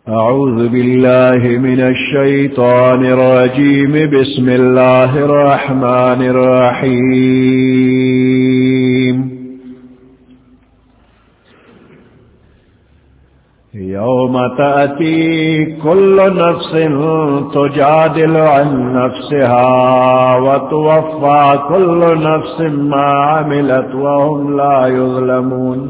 أعوذ بالله من الشيطان الرجيم. بسم الله الرحمن الرحيم. يوم تأتي كل نفس تجادل عن نفسها وتوفى كل نفس ما عملت وهم لا يظلمون.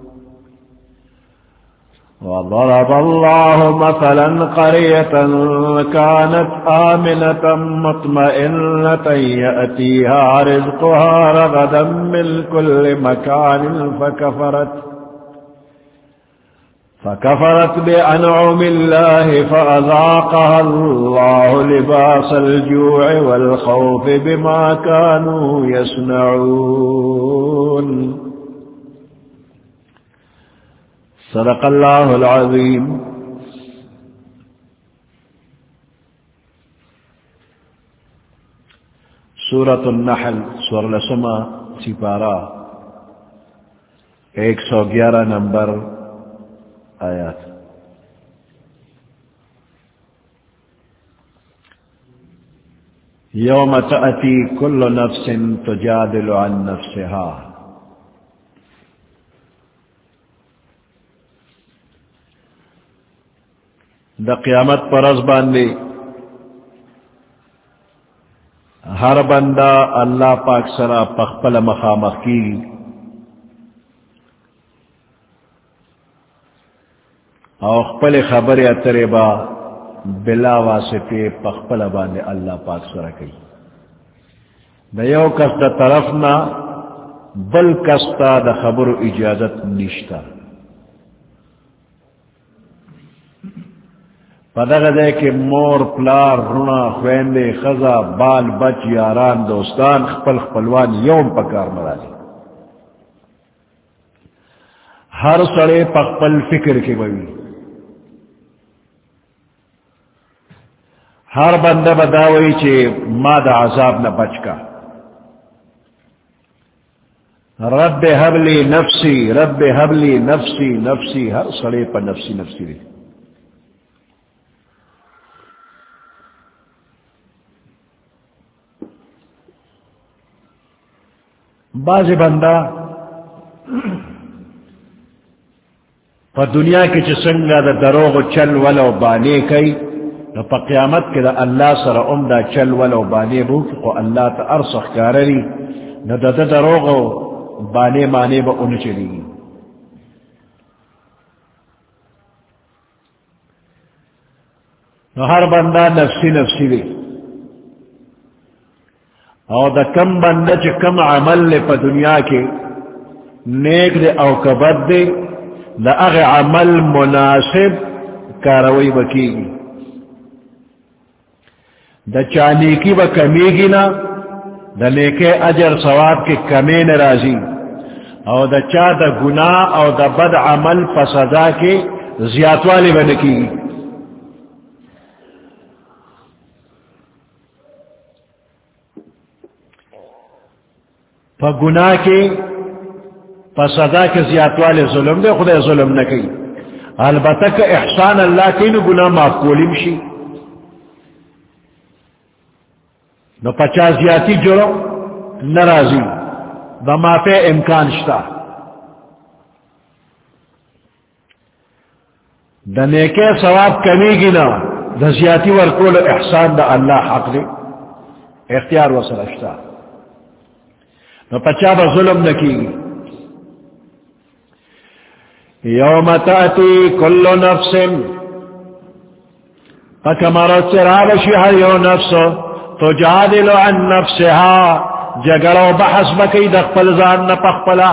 وضرب الله مثلا قرية كانت آمنة مطمئنة يأتيها رزقها رغدا من كل مكان فكفرت بأنعم الله فأذاقها الله لباس الجوع والخوف بما كانوا يصنعون. صدق اللہ العظیم. سورۃ النحل سورہ لسما سپارہ 111 نمبر آیات. یوم تأتی کل نفس تجادل عن نفسها. دا قیامت پر از باندے ہر بندہ اللہ پاک سرا پخپل مخامخ کی او خپل خبر اترے با بلا واسطے پخپل باندے اللہ پاک سرا کی. دا یو کس دا طرفنا بل کستا دا خبر اجازت نشتا. پدغ دے کہ مور پلار رونا خویندے خزا بال بچ یاران دوستان خپل خپلوان یوم پکار مرادی. ہر سڑے پخپل فکر کے بوی. ہر بندہ بداوئی چھے ما دا عذاب نہ بچ کا. رب حبلی نفسی رب حبلی نفسی نفسی. ہر سڑے پر نفسی نفسی دے. باز بندہ پا دنیا کی چسنگا دا دروغ چل ولو بانے کئی نو پا قیامت کے دا اللہ سر دا چل ولو بانے بو کو اللہ تا ارسخ کارری نو دا دروغ بانے مانے با ان چلی گی. نو ہر بندہ نفسی نفسی دے. او دا کم بندہ چھ کم عمل لے پا دنیا کے نیک دے او کبد دے دا اغ عمل مناسب کاروئی بکی گی. دا چانیکی با کمی گی نا دا نیکے اجر ثواب کے کمی نرازی. او دا چا دا گناہ او دا بد عمل پا سزا کے زیادوالی بنکی گی. پا گناہ کے پا سزا کے زیادوالی ظلم دے خدا ظلم نہ کی. البتہ کہ احسان اللہ کی نو گناہ معاف کولیم شی نو پچا زیادی جرم نرازی دا معافی امکان شتا. دا نیکے ثواب کمی گنا دا زیادی ورکول احسان دا اللہ حق دے اختیار وصل شتا. نو پچا با ظلم نکی. یوم تأتی کل نفس فکمرت سرابشی ہر یو نفس تجادل عن نفسها جگڑو بحث بکی دخپل زان نپخپلا.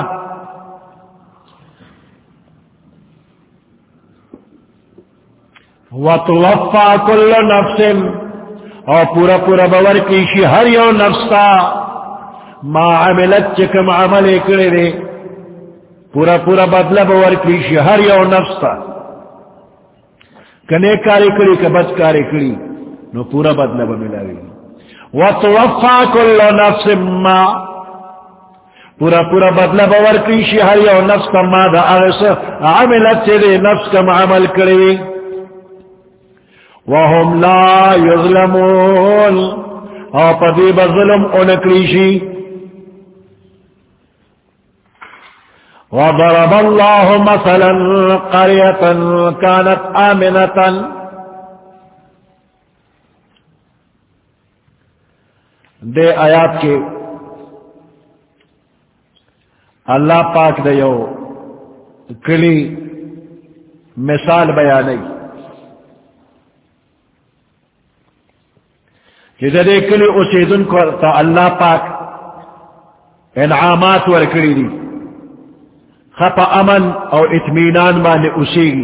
وتوفى كل نفس اور پورا پورا باور کیشی ہر یو نفس تا ما عملت چکم عمل اکڑے دے پورا پورا بدلہ باور کیشی ہر یو نفس تا. کنے کاری کڑی کبت کاری کڑی نو پورا بدلہ بملاوی. وتوفى كل نفس ما پورا پورا بدلہ باور کیشی ہر یو نفس تا ما دا اغس عملت چلے نفس کم عمل کڑی وهم لا يظلمون او پدی بظلم انکلیشی. وضرب الله مثلا قرية كانت آمنة دے آیات کے اللہ پاک دے یو کلی مثال بیانی کہ دے کلی اسیدن کو تا اللہ پاک انعامات ورکلی دی خپ امن او اطمینان مانے اسیگی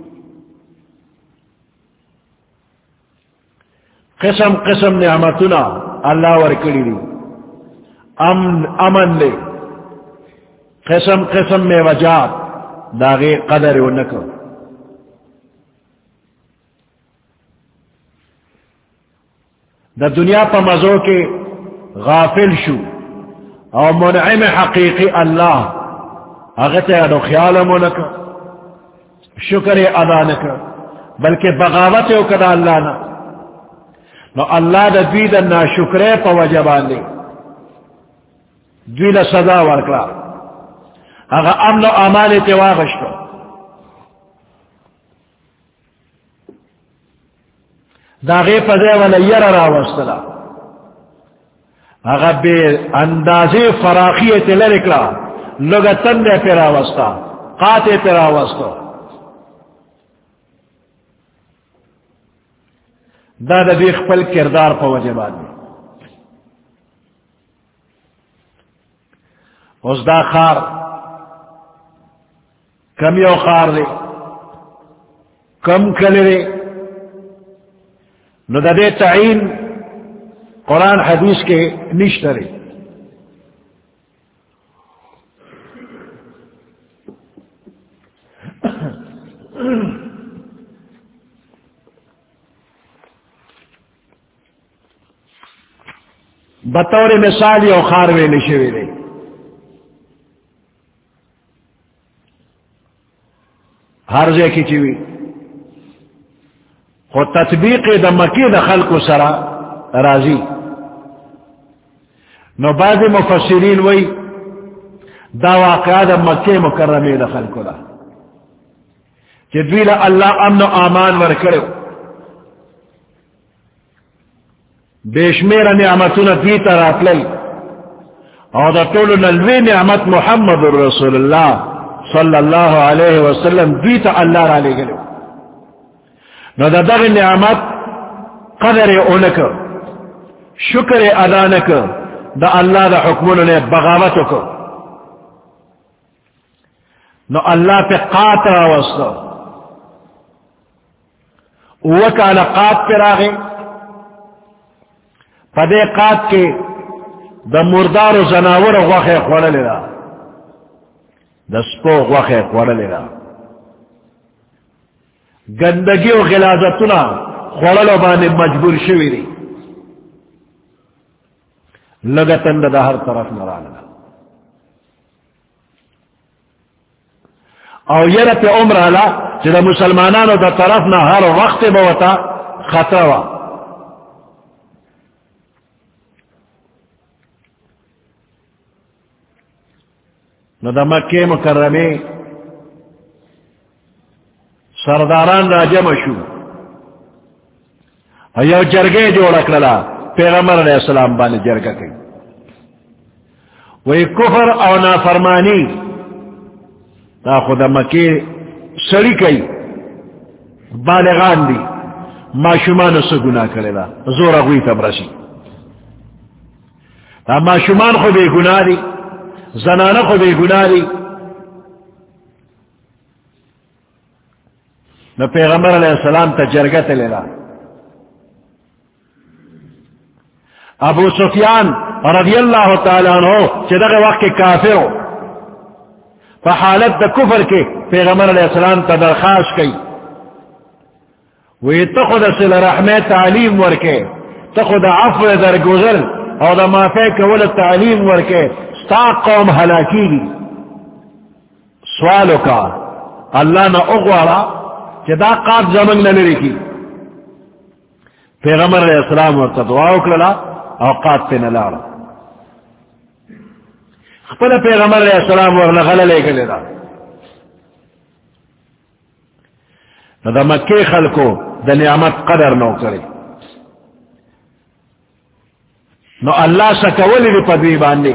قسم قسم نعمتنا اللہ ورکلی دی امن لے قسم قسم میں وجات داغی قدر و نکر دا دنیا پا مزو کے غافل شو او منعم حقیقی اللہ اغتے ادو خیال منکر شکر ادا نکر بلکہ بغاوت او کدا اللہ نا نو اللہ دا دوی دا ناشکرے پا وجبان لے دوی دا سزا ورکلا اگا امن و امان تواغشتو دا غیب دے والا یر راوستلا اگا بے اندازی فراخیت لرکلا لوگا تندے پہ راوستا قاتے پہ راوستا دا دا دیکھ پل کردار پا وجبان میں اس دا خار کم یو خار دے کم کلی دے نو دا دے تعین قرآن حدیث کے نشترے بطور مثال یو خار ویلی شوی دی ہر جے کی چیوی خو تطبیق دا مکی دا خلق سرا راضی نو بعض مفسرین وی دا واقعہ دا مکی مکرمی دا خلق دا کہ دویلا اللہ امن و امان ورکڑو بیشمیر نعمتنا دوی تراتلی اور دا طول نلوی نعمت محمد رسول اللہ صلی اللہ علیہ وسلم دوی تا اللہ را لے گلو نو دا دغ نعمت قدر اونک شکر ادانک دا اللہ دا حکمون نے بغاوتک نو اللہ پہ قات را وسط وکالا قات پہ راگے پدے قات کے دا مردار و زناور غوخ خوڑا لیدا دا سپو غوخ خوڑا لیدا گندگی و غلازتنا خوڑا بانے مجبور شوی دی لگتن دا ہر طرف نرانا او یرت عمر علا چی دا مسلمانانو دا طرف نا ہر وقت بوتا خطروا نو دا مکہ مکرمی سرداران را جمع شو یو جرگے جوڑک للا پیغمبر علیہ السلام بانے جرگا کی وہی کفر او نافرمانی دا خدا مکہ سڑی کئی بالغان دی معشومان سے گناہ کرے دا زور اگوی تب رسی دا معشومان خود بے گناہ دی زنانہ خود بے گناہ دی نو پیغمبر علیہ السلام تا جرگت لیلا ابو سفیان رضی اللہ تعالیٰ عنہ چدغ وقت کے کافر ہو فحالت دا کفر کے پیغمبر علیہ السلام تا درخواست کی وی تخد صل رحمہ تعلیم ورکے تخد عفو درگزر او دا معافی کول تعلیم ورکے ستا قوم ہلاکی گی سوالو کا اللہ نا اغوارا کہ دا قاب زمن نہ لرکی پیغمبر علیہ السلام ورطا دعا اکرلا اوقات تینا لارا خپل پیغمبر علیہ السلام ورطا غلہ لے گلے دا دا مکی خلقو دا نعمت قدر نو کرے نو اللہ سکولی دی پدوی باندے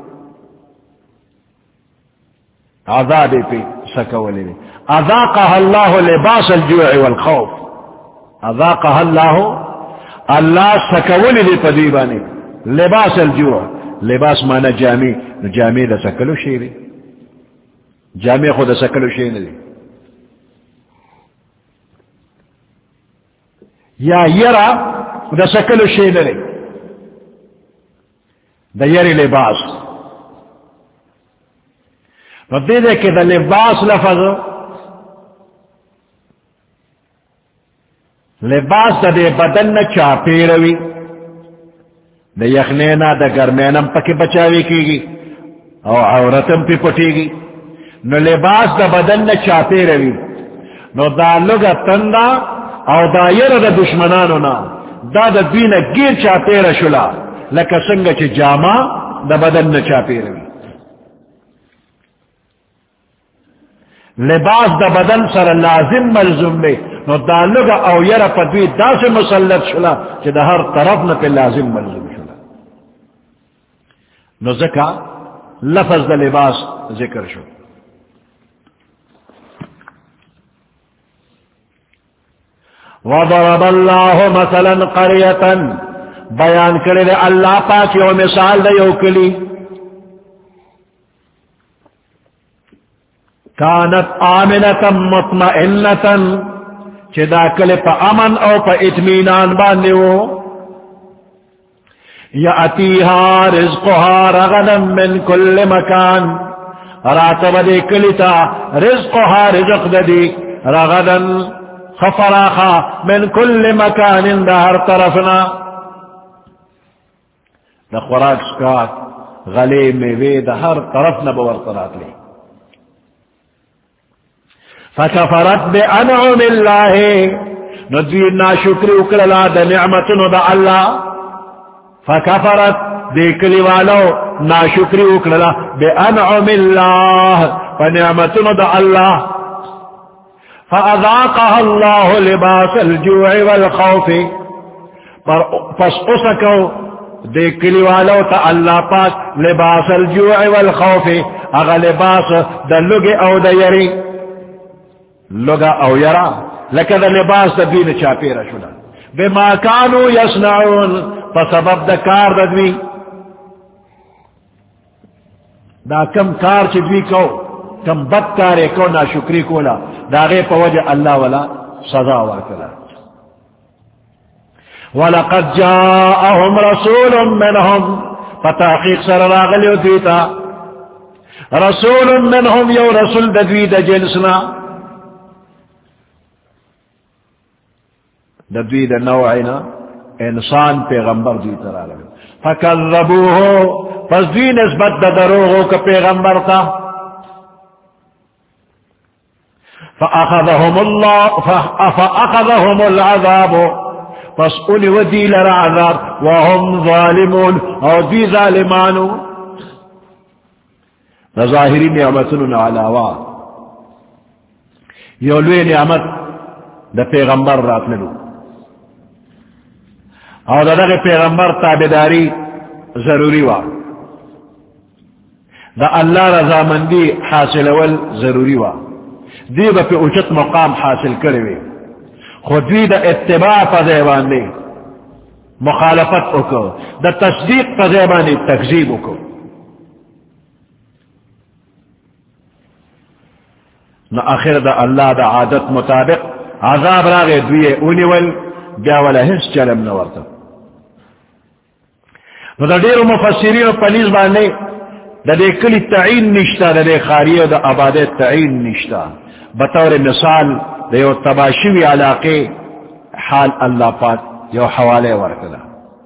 عذابی پی سکولی دی اذاقها اللہ لباس الجوع والخوف اذاقها اللہ سکولی دی پدوی باندے لباس الجوع لباس مانا جامی نو جامی دا سکلو شیری جامی خود دا سکلو شیر دی یا یرا دا سکلو شیر دی دا یری لباس نو دے کہ دا لباس لفظ لباس دا دے بدن چاپی روی دا یخنینا دا گرمینم پکی بچاوی کی گی او عورتم پی پٹی گی نو لباس دا بدن چاپی روی نو دا لگا تندا او دا یر دا دشمنانو نا دا دا دوین گیر چاپی رشلا لکا سنگا چی جاما دا بدن چاپی روی لباس دا بدن سر لازم ملزم بے نو دا لگا او یر پدوی دا سے مسلط شلا چی دا ہر طرف نا پہ لازم ملزم شلا نو ذکا لفظ دا لباس ذکر شو وضرب اللہ مثلا قریتا بیان کرے دے اللہ پاک یو مثال دے یو کلی کانت آمنتا مطمئنتا چی دا کلی پا امن او پا اطمینان باندیو یأتیہا رزقها رغدا من کل مکان راتب دے کلیتا رزقها رزق دی رغدا خفراخا من کل مکان دا ہر طرفنا دا خوراک سکات غلے میوے دا ہر طرفنا بورطرات لے فکفرت بانعم اللہ ندوی ناشکری اکرلا دا نعمتن دا اللہ فکفرت دیکلی والو ناشکری اکرلا بانعم اللہ فنعمتن دا اللہ فاذاقها اللہ لباس الجوع والخوف پس اسکو دیکلی والو تا اللہ پاک لباس الجوع والخوف اغا لباس دا لگ او دا یری لگا او یرا لکا دا لباس دا دین چاپی رشنا بما کانو یصنعون فسبب دا کار دا دوی دا کم کار چی دوی کو کم بد کارے کو ناشکری کولا دا غیب وجہ اللہ والا سزا ورکلا وَلَقَدْ جَاءَهُمْ رَسُولٌ مِّنْهُمْ فتحقیق سر راغلیو دیتا رسول منهم یو رسول دوی دا جنسنا دوی دا نوعنا انسان پیغمبر دیتا راغلیو فَكَذَّبُوهُ پس دوی نسبت دا دروغو کا پیغمبر تا فَأَخَذَهُمُ الْعَذَابُ پس انہی ودی لرا عذاب وهم ظالمون اور دی ظالمانو ظاہری نعمتن علاوہ یولوی نعمت دا پیغمبر رات للو اور دا پیغمبر تابداری ضروری وا دا اللہ رضامندی حاصل اول ضروری وا دی با پی اچت مقام حاصل کروی خودوی دا اتباع پا زیباندی مخالفت اکو دا تصدیق پا زیباندی تکذیب اکو نا آخر دا اللہ دا عادت مطابق عذاب راغی دوی اونیول بیا والا حس چلم نورتا نا دا دیر مفسرین پلیز باندی دا دے کلی تعین نشتا دا دے خاریه دا عبادت تعین نشتا بطور مثال دیو تباشوی علاقے حال اللہ پاک یو حوالے ورکلا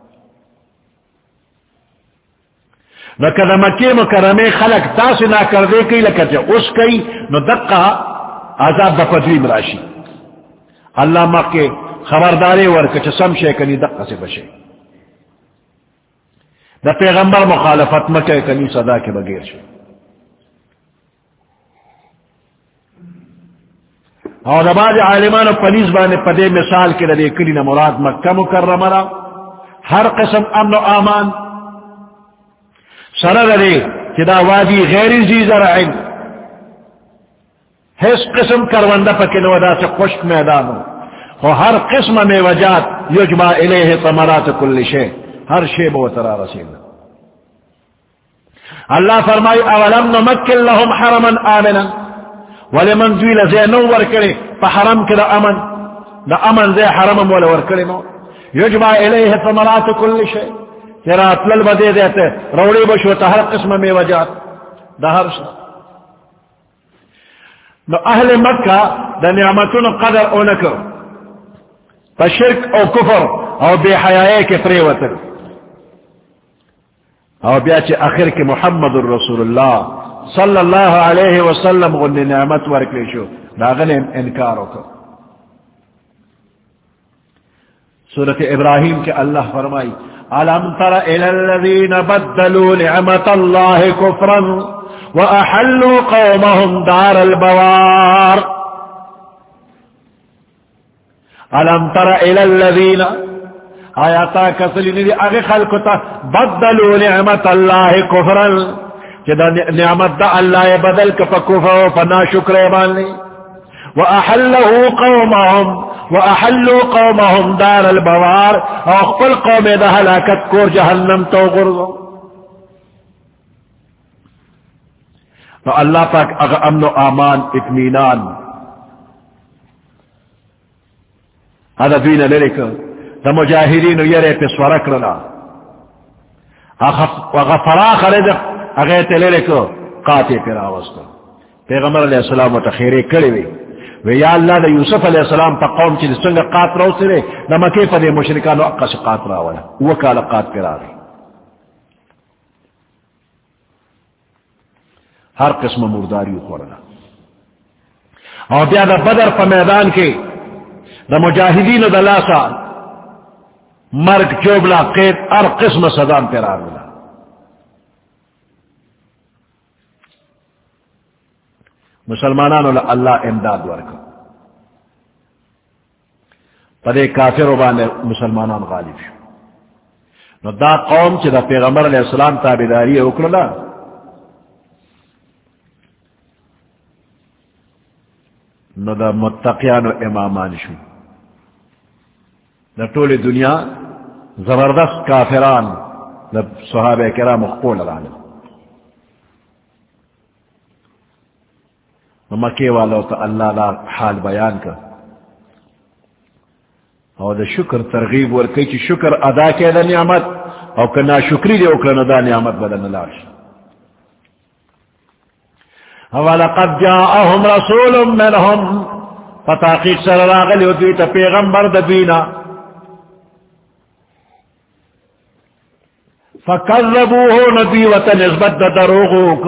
نکہ مکی مکرمی خلق تاس نہ کر دے کئی لکہ اس کئی نو دقا عذاب دا پدوی مراشی اللہ مکہ خبرداری ورکچ سم شے کنی دقا سے بشے دا پیغمبر مخالفت مکے کنی صدا کے بغیر شے اور بعض عالمان و پلیس بانے پدے مثال کے لدے کلینا مراد مکہ مکرمہ را ہر قسم امن و امان سر لدے چدا وادی غیر ذی زرعن حس قسم کروندہ پکن ودا سے خشک میدانو اور ہر قسم میں وجات یجمع الیہ ثمرات کل شے ہر شے بوترا رسول اللہ فرمائی اولم نمکن لهم حرما آمنا ولمن دویل زینو ورکڑے فحرم کدا امن زی حرم ولا ورکڑے نو یجمع الیہ ثمرات کل شے تیرا اطلل بدے دیتے روڑی بشوتا ہر قسم میں وجات دا ہر شے نو اہل مکہ دا نعمتون قدر اونکو پا شرک او کفر او بے حیائے کے پریوتر او بیاچے آخر کے محمد الرسول اللہ صلی اللہ علیہ وسلم غنی نعمت ورکلی شو دا غنی انکارو کو سورت ابراہیم کے اللہ فرمائی الم تر الی الذین بدلوا نعمت اللہ کفرا وأحلوا قومهم دار البوار ألم تر إلى الذين آياتا كسلين دي أغي خلقتا بدلوا نعمة الله كفرا كده نعمة دا الله بدل كفكفر فنا شكر يباني وأحلوا قومهم دار البوار وأخبر قوم ده هلاكت كور جهنم توغرزو تو اللہ پاک اگر امن و امان اطمینان هذا دوینا لرک دا مجاہدین یرے پس ورک لنا وغفراخ رزق اغیت لرک قاتی پر آوستا پیغمبر علیہ السلام و تخیرے کڑی وی یا اللہ دا یوسف علیہ السلام پا قوم چی سنگ قات رو سرے نما کیفا دے مشرکانو اقا سے قات راولا وکال قات پر آگی ہر قسم مرداری خورنا اور بیا دا بدر پا میدان کے دا مجاہدین دا لاسا مرگ چوبلا قید ہر قسم صدام پر آگلا مسلمانانو اللہ امداد ورکا پدے کافر بانے مسلمانان غالب شو نو دا قوم چی دا پیغمبر علیہ السلام تابداری اکرلا نو دا متقیان و امامان شو دا طول دنیا زبردست کافران دا صحابہ کرام مقبول العالم نو مکی والو تا اللہ دا حال بیان کا او دا شکر ترغیب ورکی چی شکر ادا کے دا نعمت او کنا شکری دے اکرنا دا نعمت بدن لاش وَلَقَدْ جَاءَهُمْ رَسُولٌ مِّنْهُمْ فتاقیق سر راغلی و دویتا پیغمبر دبینا فَكَذَّبُوهُ نَبِيوَةَ نسبت دروغوک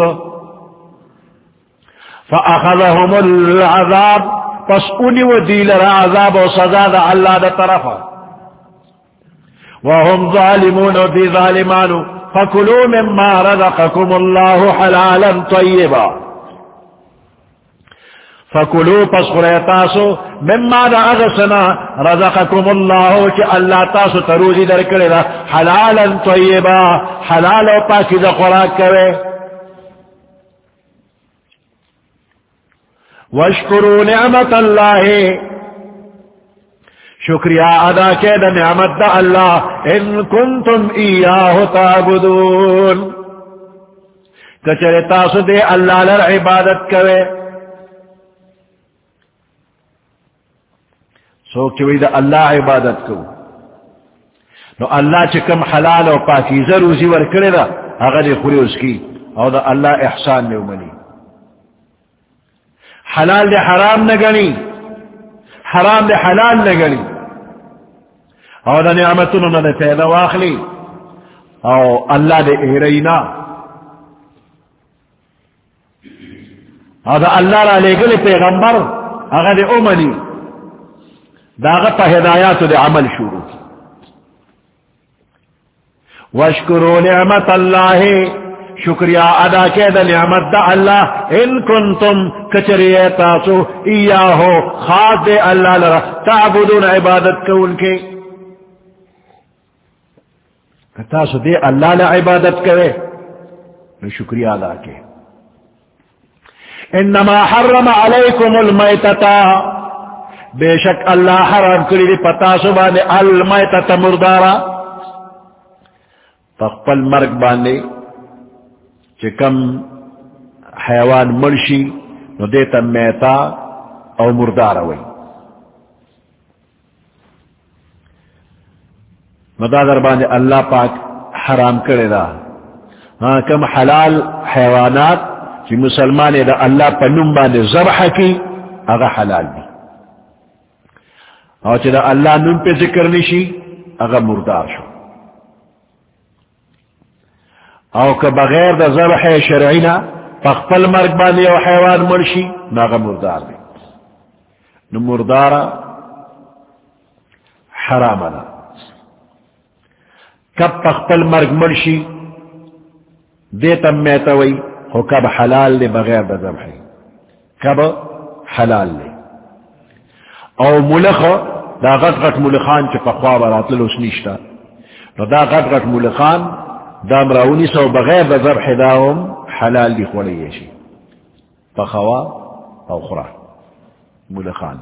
فَأَخَذَهُمُ الْعَذَابِ پس انی و دیل را عذاب و سزا دا اللہ دا طرفا وَهُمْ ظَالِمُونَ و دی ظالمانو فَكُلُوا مِمَّا رَزَقَكُمُ اللَّهُ حَلَالًا طَيِّبًا فَكُلُوا پس خُرَيْتَاسُ مِمَّا دا اغسنا رَزَقَكُمُ اللَّهُ چِ اللہ تاسو تروزی در کرے دا حَلَالًا طَيِّبًا حلال و پاکی دا خوراک کرے وَاشْكُرُوا نِعْمَةَ اللَّهِ شکریہ ادا کے دا نعمت دا اللہ ان کنتم ایاہ تعبدون کچرے تاسو دے اللہ لر عبادت کرے سوک چوئی دا اللہ عبادت کو نو اللہ چکم حلال و پاکیزہ روزی ور کرے دا اگر خوری اس کی او دا اللہ احسان نے امنی حلال دے حرام نہ گنی حرام دے حلال نہ گنی او دا نعمتن نہ دے پیدا واخلی او اللہ دے احرینا او دا اللہ را لے گلے پیغمبر اگر دے امنی داغت ہدایات دے عمل شروع کی. واشکروا نعمت اللہ شکریہ ادا کے دا نعمت دا اللہ ان کنتم کچری تاسو ایاہو خاص دے اللہ لرا تعبدون عبادت کو ان کے تاسو دے اللہ لرا عبادت کرے شکریہ ادا کے. انما حرم علیکم المیتتا بے شک اللہ حرام کری دی پتاسو بانے المیتتا مردارا پخپل مرگ بانے چکم حیوان مرشی نو دیتا میتا او مردارا وی نو دا در بانے اللہ پاک حرام کرے دا. ہاں کم حلال حیوانات چی مسلمان دا اللہ پا نم بانے ذبح کی اگا حلال دی او چی دا اللہ نم پہ ذکر نشی اگا مردار شو او کہ بغیر دا ذبح شرعینا پخپل مرگ بانے او حیوان مرشی نا اگا مردار دی. نو مردارا حرام دا کب پخپل مرگ مرشی دیتا میتوی ہو کب حلال لے بغیر دا ذبح کب حلال لے. او ملخ دا غٹ غٹ ملخان چی پخواب رات للوس نشتا نو دا غٹ غٹ ملخان دا مراونی سو بغیر دا ذبح داهم حلال دی خوڑیشی پخوا او خورا ملخان.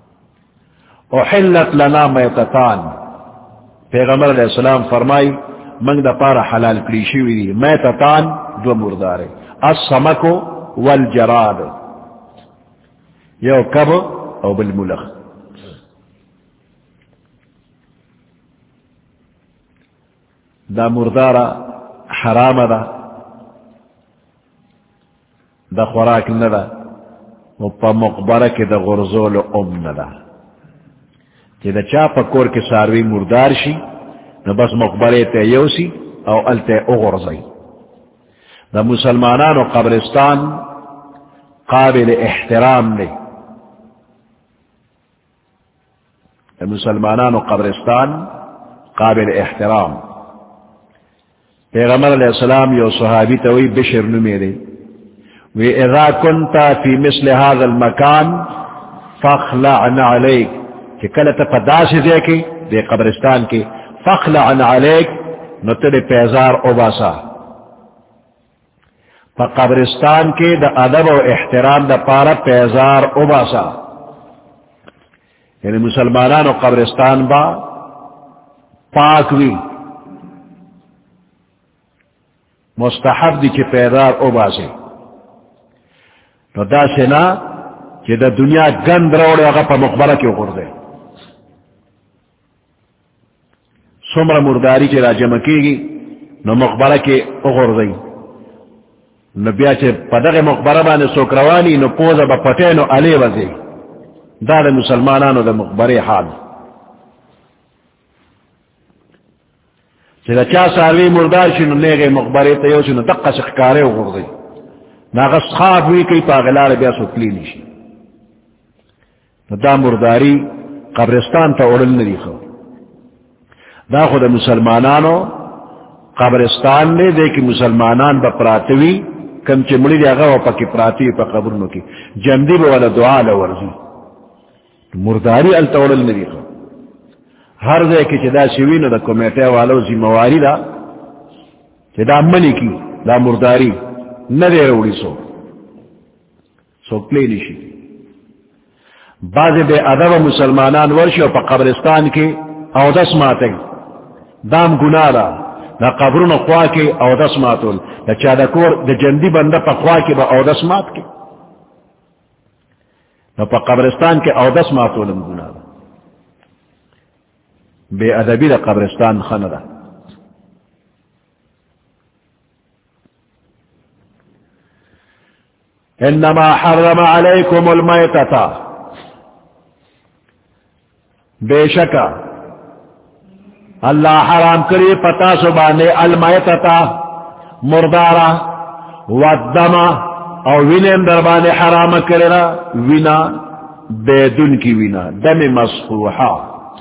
احلت لنا میتتان پیغمبر علیہ السلام فرمائی منگ دا پارا حلال کریشی وی دی میتتان دو مردارے السمکو والجراد یو کب او بالملخ. دا مردارا حرام دا خوراک ندا و پا مقبرہ کی دا غرزول ام ندا چی دا چا پا کور کی ساروی مردار شی نو بس مقبرے تے یوسی او التے اغرزی. دا مسلمانان و قبرستان قابل احترام لے دا مسلمانان و قبرستان قابل احترام. پیغمبر علیہ السلام یو صحابی توی بشر نمیرے وی اذا کنتا فی مثل هذا المکان فاخلعن علیک کہ کلتا پداسی دے کے دے قبرستان کے فاخلعن علیک نتل پیزار اوباسا پا قبرستان کے دا ادب و احترام دا پارا پیزار اوباسا. یعنی مسلمانان و قبرستان با پاک وی مستحب دی چی پیدار اوباسے تو دا سنا چی دا دنیا گند روڑے اگا پا مقبرہ کی اگر دے سمر مرداری چی را جمع کی گی نو مقبرہ کی اگر دے نو بیا چی پا دغی مقبرہ بانے سوکروانی نو پوزا با پتے نو علی وزے دا دا مسلمانانو دا مقبرے حال. چی دا چا ساروی مردار شنو نیغی مقبرے تیو شنو دقا سخکارے و غردی ناغس خواب ہوئی کئی پا غلال بیا سکلی نیشی. دا مرداری قبرستان تا اڑل ندی خو دا خود مسلمانانو قبرستان لے دے کی مسلمانان با پراتوی کم چی ملی دی آغا و پا کی پراتی پا قبرنو کی جمدی با والا دعا لورزی مرداری التا اڑل ندی خو. ہر دے کی چدا شوینو دا کمیٹے والو زمواری دا چدا منی کی دا مرداری ندے روڑی سو کلی نشی. بعض بے ادب مسلمانان ورشی و پا قبرستان کی او دس ماتیں دام گناہ دا قبرون خواہ کی او دس ماتول دا چادکور دا جندی بندہ پا خواہ کی با او دس مات کی دا پا قبرستان کی او دس ماتولم گناہ دا بے ادبی دا قبرستان خندہ. انما حرم علیکم المیتتا بے شکا اللہ حرام کری پتا سبانے المیتتا مردارا والدم او وینم دربانے حرام کرنا وینا بیدن کی وینا دم مسفوحا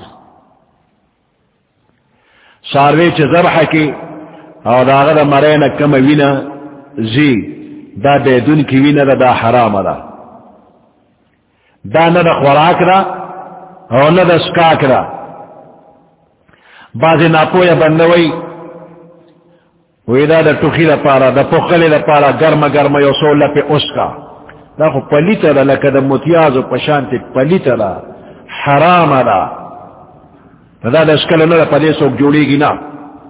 ساروی چه ذبح کی او داغه دا مرین کم وینا زی دا بیدن کی وینا دا حرام دا نه دا خوراک دا او نه دا سکاک دا بعضی ناپویا بندوی ویدا دا ٹوخی دا پارا دا پخلی دا پارا گرم گرم یو سو لپی اسکا دا خو پلیتا دا لکا دا متیازو پشانتی پلیتا دا حرام دا دا اسکل نا دا پلی سوک جوڑی گی نا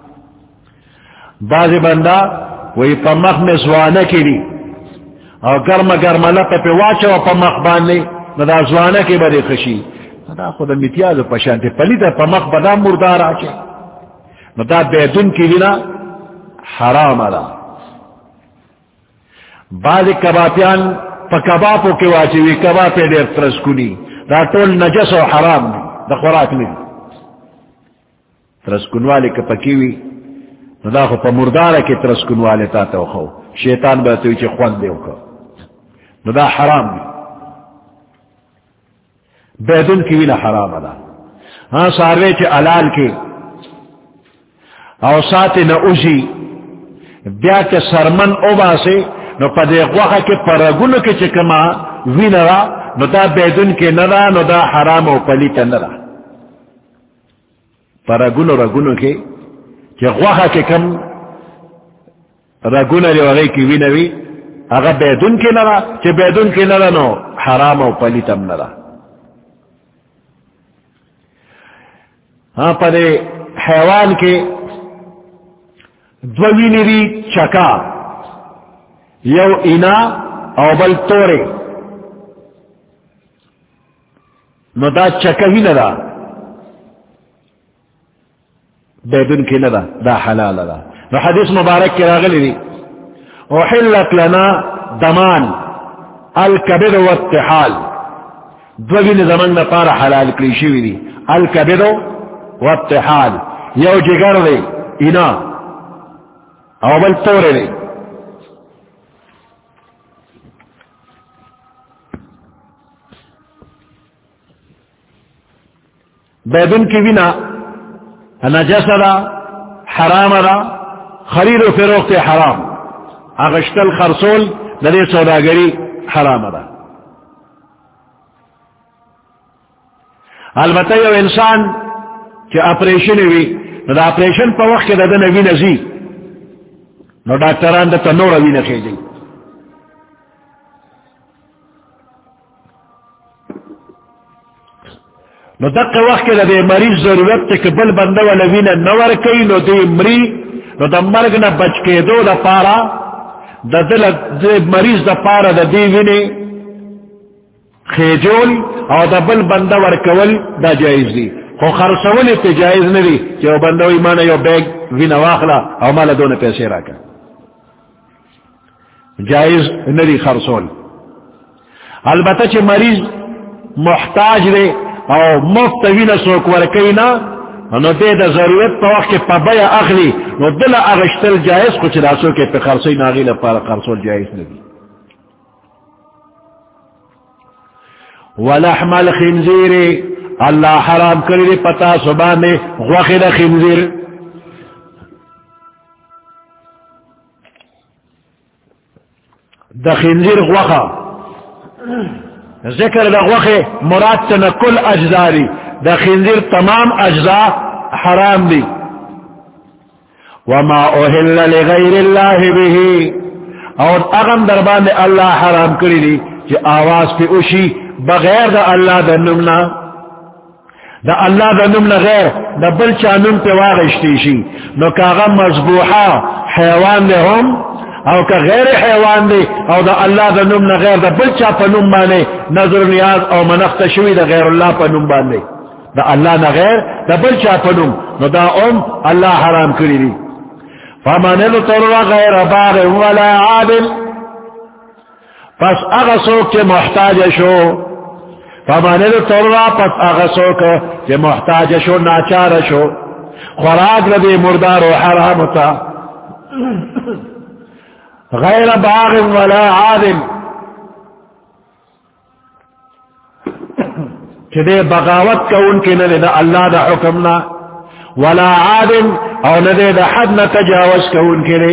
بعضی بندہ وی پا مخ میں زوانہ کی لی او گرم گرم لپی پی واچا و پا مخ باندی دا زوانہ کی بڑی خشی دا خود متیازو پشانتی پلیتا پا مخ بدا مردار آچے دا بیدن کی لی نا حرام بعض کبابیان پا کبابو کی واچوی کباب دیر ترسکونی دا طول نجس و حرام دی دا خوراک نہیں ترسکن والے کا پکیوی دا خو پا مردارا کی ترسکن والے تا خو شیطان باتوی چی خوان دیو کا دا حرام دی بیدن کی وینا حرام ہاں ساروے چی علال کی او ساتی نا اوزی بیا کے سرمن اوبا سے نو پدے غوخا کے پرگنو کے چکما وی نرا نو دا بیدن کے نرا نو دا حرام و پلیتا نرا پرگنو رگنو کے چی غوخا کے کم رگنو لی وغی کی وی نوی اگا بیدن کے نرا چی بیدن کے نرا نو حرام و پلیتا نرا ہاں پدے حیوان کے دوی نری چکا یو اینا او بل تورے نو دا چکا ہی ندا بیدن کی ندا دا حلال دا نو حدیث مبارک کی راغلی دی احلت لنا دمان الکبد والتحال دوی نزمان نپار حلال کلیشوی دی الکبد والتحال یو جگر دی اینا او بل تورے دی بیدن کی بنا نجس دا حرام دا خرید و فروخت حرام اغشتل خرسول دلی سوداگری حرام دا البتہ یو انسان کہ آپریشن وی دا آپریشن پا وقت دا دن وی نزی نو ڈاکٹران دا تنور وی نخی جی نو دق وقت دا دے مریض ضرورت تے کہ بل بندہ والا وینا نور کئی نو دے مری نو دا مرگ نا بچ کے دو دا پارا دا دل دے مریض دا پارا دا دی وینے خیجول او دا بل بندہ ورکول دا جائز دی خو خرسول تے جائز ندی چو بندہ وی مانا یو بیگ وینا واخلا او مالا دون پیسے راکا جائز ندی خرسول البتہ چھ مریض محتاج دے او مفت وینا سوک ورکینا نو دے دا ضرورت پا وقت پا بیا اخلی نو دل اغشتل جائز کچھ راسو کے پا خرسوی ناغی لپارا خرسول جائز ندی ولحم الخنزیر اللہ حرام کری پتا سبانے غوخی دا خنزیر دا خنزیر غوخا ذکر دا غوخی مراد تنا کل اجزاری دا خنزیر تمام اجزاء حرام دی وما اوہل لغیر اللہ بھی اور اغم دربان اللہ حرام کری دی کہ آواز پہ اوشی بغیر دا اللہ دا نمنا دا اللہ دا نمنا غیر دا بلچا نم پہ واغشتیشی نو کاغا مذبوحا حیوان دے ہم او کا غیر حیوان دے او دا اللہ دا نمنا غیر دا بلچا پا نم بانے نظر نیاز او منخت شوی دا غیر اللہ پا نم بانے دا اللہ نا غیر دا بلچا پا نم نو دا اللہ حرام کری دی فمن اضطر غیر باغ ولا عادل پس اغسوک چے محتاج شو فمن اضطر پس اغسوک چے محتاج شو ناچار شو خوراک لدی مردار و حرامتا غیر باغ ولا عادل کہ دے بغاوت کا ان کے نہ دا اللہ دا حکمنا ولا عادن او نہ دے دا حد نہ تجاوز کا ان کے لئے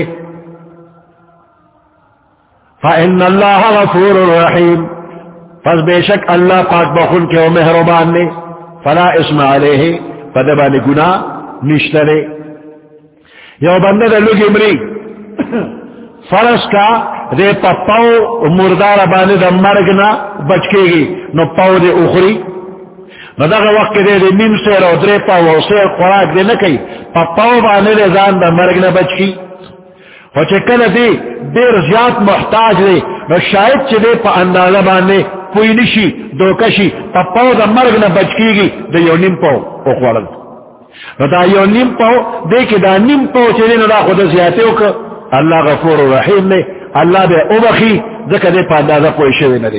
فإن اللہ غفور رحیم پس بے شک اللہ پاک بخون کے و مہربان نے فلا اسم علیہ فدبان گناہ نشترے یو بندہ دا لگی مری فرس کا دے پاو مردار بانے دا مرگنا بچکے گی نو پاو دے اخری نو دا وقت دے دے نیم سیر او درے پاو سیر خوراک دے نکی پاو بانے دے زان دا مرگنا بچکی و چکل دے دیر زیاد محتاج دے نو شاید چے دے پا اندازہ بانے کوئی نشی دو کشی پاو دا مرگنا بچکی گی دا you name pav اخوالد know the you name پاو دے کہ دا نیم پاو چے دے نو دا خود زیادے ہوکا اللہ غفور و رحیم نے اللہ بے اوبخی ذکر دے پا اندازہ کوئی شوی نہ دے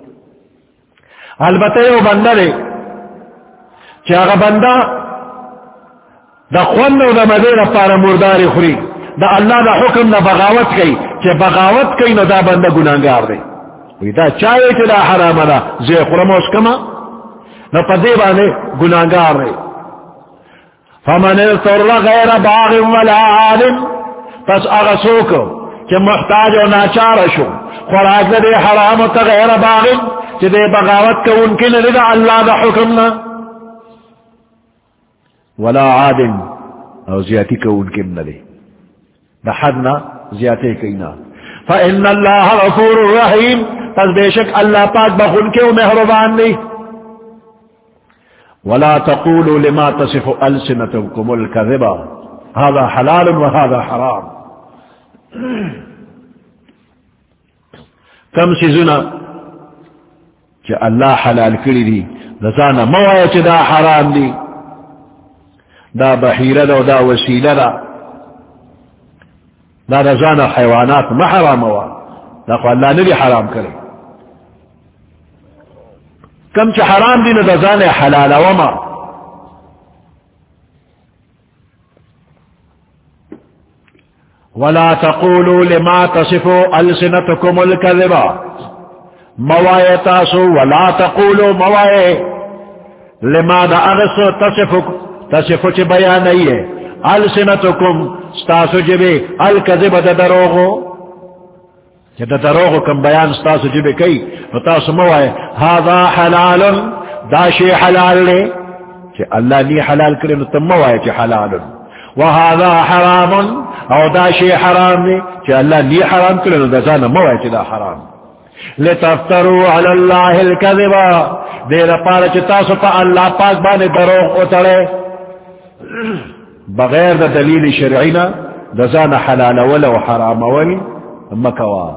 البتہ یو بندہ دے چاگا بندہ دا خون و دا مدیر پارا مردار خوری دا اللہ دا حکم دا بغاوت کئی چا بغاوت کئی نو دا بندہ گناہگار دے وی دا چاہے چا دا حرام دا زی خورم اس کما نو پا دے بانے گناہگار دے فمن اضطر غیر باغ ولا عالم پس اغسوکو کہ محتاج و ناچار شو خوراک دے حرام تا غیر باغ چا دے بغاوت کا ان کے لئے دا اللہ دا حکمنا ولا عادن او زیادی کا ان کے لئے دا حدنا زیادی کئینا فإن اللہ غفور رحیم پس بے شک اللہ پاک بخون کے و مہربان نہیں ولا تقولوا لما تصف ألسنتكم الكذب هذا حلال وهذا حرام کم سیزنا کہ اللہ حلال کری دی دزانا موائے چی دا حرام دی دا بحیرہ دا دا وسیلہ دا دزانا حیوانات ما حرام ہوا دا خو اللہ نبی حرام کرے کم چی حرام دی دزانا حلال وما ولا تقولوا لما تصفوا ألسنتكم الكذب موائے تاسو ولا تقولوا موائے لما دا اغس تصفو چی بیان نہیں ہے ألسنتكم ستاسو جبے الكذب دا دروغو دا دروغو کم بیان ستاسو جبے کئی فتاسو موائے هذا حلال دا شی حلال لے چی اللہ نی حلال کرے نتم موائے چی حلال وهذا حرام او دا شی حرام نے کہ اللہ نی حرام کرے نو دزانا موائے چی دا حرام لتفتروا علی اللہ الكذب دیر پارا چی تاسو پا اللہ پاک بانے دروغ اتڑے بغیر دا دلیل شرعینا دزانا حلال ولا و حرام ولی مکوا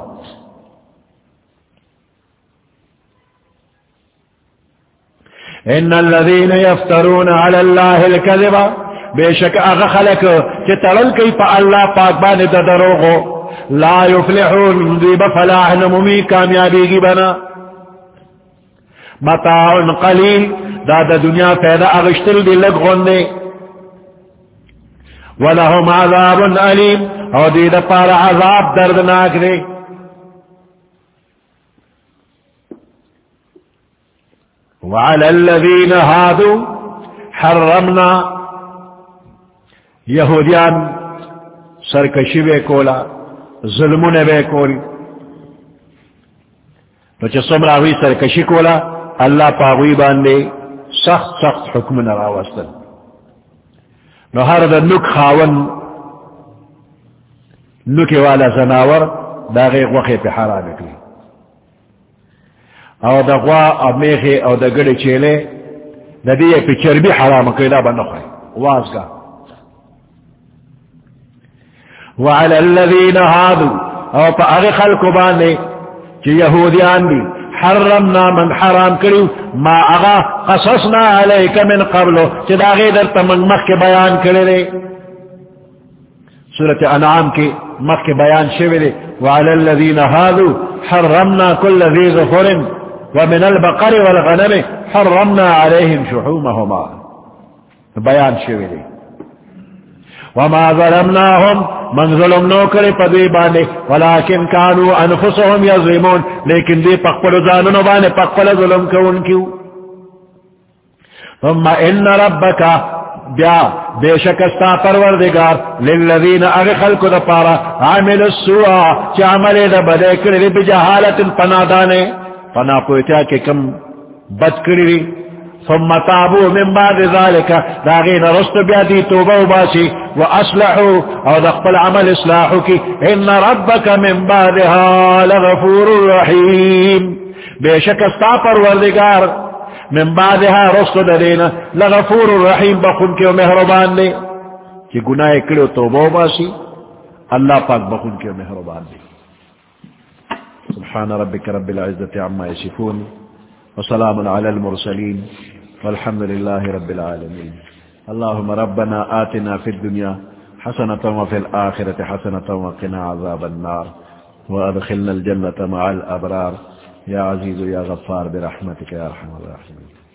ان الذین یفترون علی اللہ الكذب بے شک اغا خلق کہ ترل کئی پا اللہ پاک بانے دا دروغو لا یفلحون دی بفلاح نمومی کامیابی کی بنا متاع قلیل دا دنیا فیدا اغشتل دی لگ غندے ولہم عذاب علیم او دی دا پارا عذاب دردناک دے وعلى الذین هادو حرمنا یہودیان سرکشی بے کولا ظلمون بے کولی تو چھ سمراوی سرکشی کولا اللہ پاوی باندے سخت سخت حکم نراوستن نو ہر دا نک خاون نکی والا زناور دا غیق وقی پہ حرام اکلی او دا غوا او میخی او دا گڑی چیلے دا دیئے پہ چربی حرام اکلی دا بنخوی وازگا وعلى الذين هادوا او پا اغی خلق بانے چی یہودیان دی حرمنا من حرام کریو ما اغا قصصنا علیک من قبلو چی دا غیدر تا من مخ کے بیان کرے دے سورة انعام کی مخ کے بیان شوئے دے وعلى الذين هادوا حرمنا كل ذي ظفر ومن البقر والغنم حرمنا عليهم شحومهما بیان شوئے دے وما ظلمناهم من ظلم نو کرے پدوی بانے ولكن كانوا انفسهم يظلمون لیکن دی پقبل زاننو بانے پقبل ظلم کون کیو ثم ان ربک بیا بے شک استا پروردگار للذین اغخل کو دا پارا عامل السوء چا عمل دا بدے کری بجہالت پنادانے پنا پویتیا کہ کم بد کری ثم تابو من بعد ذالک داغین رست بیادی توبہ باسی واصلحوا او دقبل عمل اصلاحو کی ان ربک من بعدها لغفور رحیم بے شک استا پروردگار من بعدها رسل دینا لغفور الرحیم بخون کے مہربان لے کہ گناہ کرو توبہ باسی اللہ پاک بخون کے مہربان لے سبحان ربک رب العزت عما یصفون وسلام علی المرسلین والحمد للہ رب العالمین اللهم ربنا آتنا في الدنيا حسنة وفي الآخرة حسنة وقنا عذاب النار وادخلنا الجنة مع الأبرار یا عزیز یا غفار برحمتک یا ارحم الراحمین.